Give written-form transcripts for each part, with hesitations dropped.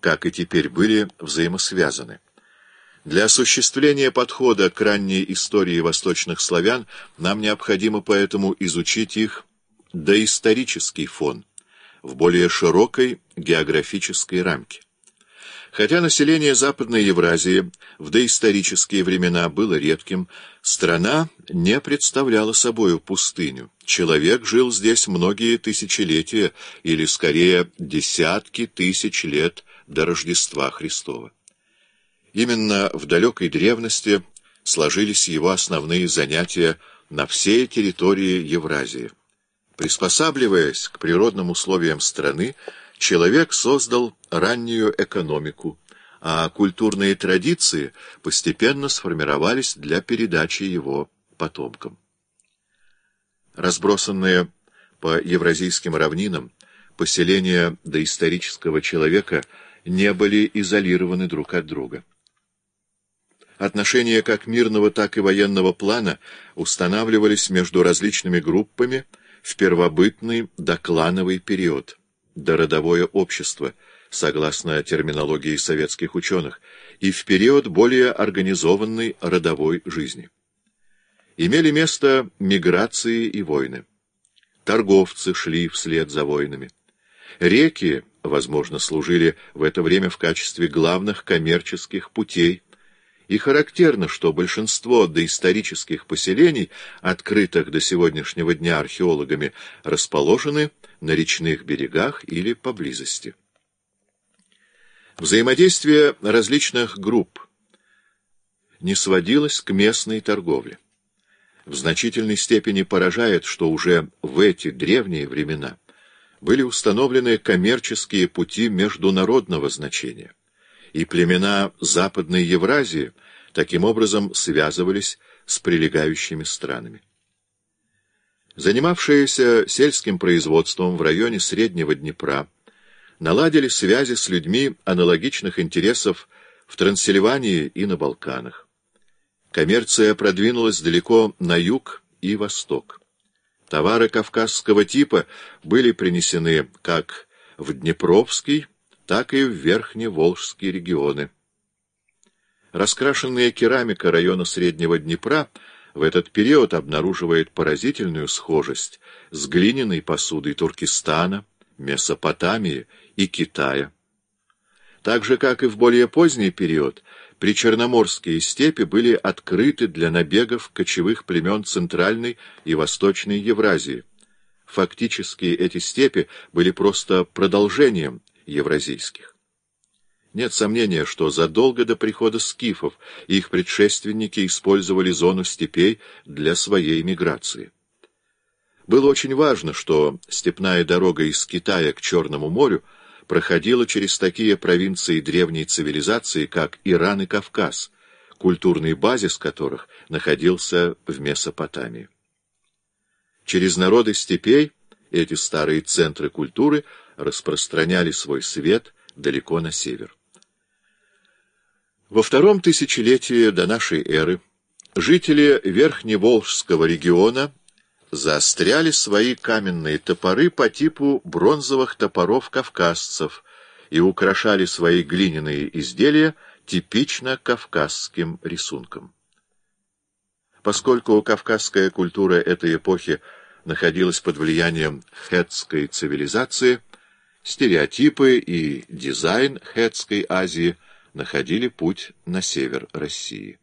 как и теперь, были взаимосвязаны. Для осуществления подхода к ранней истории восточных славян нам необходимо поэтому изучить их доисторический фон в более широкой географической рамке. Хотя население Западной Евразии в доисторические времена было редким, страна не представляла собою пустыню. Человек жил здесь многие тысячелетия, или скорее десятки тысяч лет до Рождества Христова. Именно в далекой древности сложились его основные занятия на всей территории Евразии. Приспосабливаясь к природным условиям страны, человек создал раннюю экономику, а культурные традиции постепенно сформировались для передачи его потомкам. Разбросанные по евразийским равнинам, поселения доисторического человека не были изолированы друг от друга. Отношения как мирного, так и военного плана устанавливались между различными группами в первобытный доклановый период, дородовое общество, согласно терминологии советских ученых, и в период более организованной родовой жизни. Имели место миграции и войны. Торговцы шли вслед за войнами. Реки, возможно, служили в это время в качестве главных коммерческих путей, и характерно, что большинство доисторических поселений, открытых до сегодняшнего дня археологами, расположены на речных берегах или поблизости. Взаимодействие различных групп не сводилось к местной торговле. В значительной степени поражает, что уже в эти древние времена были установлены коммерческие пути международного значения, и племена Западной Евразии таким образом связывались с прилегающими странами. Занимавшиеся сельским производством в районе Среднего Днепра наладили связи с людьми аналогичных интересов в Трансильвании и на Балканах. Коммерция продвинулась далеко на юг и восток. Товары кавказского типа были принесены как в Днепровский, так и в Верхневолжские регионы. Раскрашенная керамика района Среднего Днепра в этот период обнаруживает поразительную схожесть с глиняной посудой Туркестана, Месопотамии и Китая. Так же, как и в более поздний период, причерноморские степи были открыты для набегов кочевых племен Центральной и Восточной Евразии. Фактически эти степи были просто продолжением евразийских. Нет сомнения, что задолго до прихода скифов их предшественники использовали зону степей для своей миграции. Было очень важно, что степная дорога из Китая к Черному морю проходила через такие провинции древней цивилизации, как Иран и Кавказ, культурный базис которых находился в Месопотамии. Через народы степей эти старые центры культуры распространяли свой свет далеко на север. Во втором тысячелетии до нашей эры жители Верхневолжского региона заостряли свои каменные топоры по типу бронзовых топоров кавказцев и украшали свои глиняные изделия типично кавказским рисунком. Поскольку кавказская культура этой эпохи находилась под влиянием хеттской цивилизации, стереотипы и дизайн хеттской Азии находили путь на север России.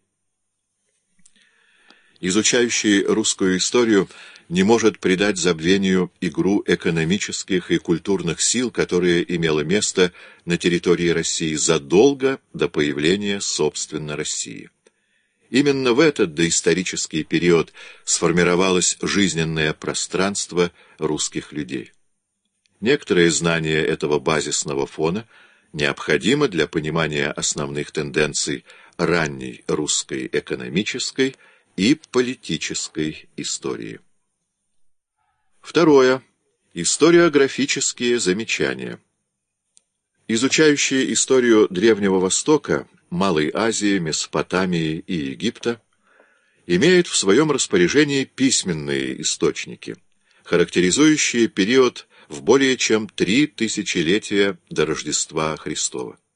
Изучающий русскую историю не может предать забвению игру экономических и культурных сил, которая имела место на территории России задолго до появления, собственно, России. Именно в этот доисторический период сформировалось жизненное пространство русских людей. Некоторое знание этого базисного фона необходимо для понимания основных тенденций ранней русской экономической и политической истории. Второе. Историографические замечания. Изучающие историю Древнего Востока, Малой Азии, Месопотамии и Египта, имеют в своем распоряжении письменные источники, характеризующие период в более чем 3 тысячелетия до Рождества Христова.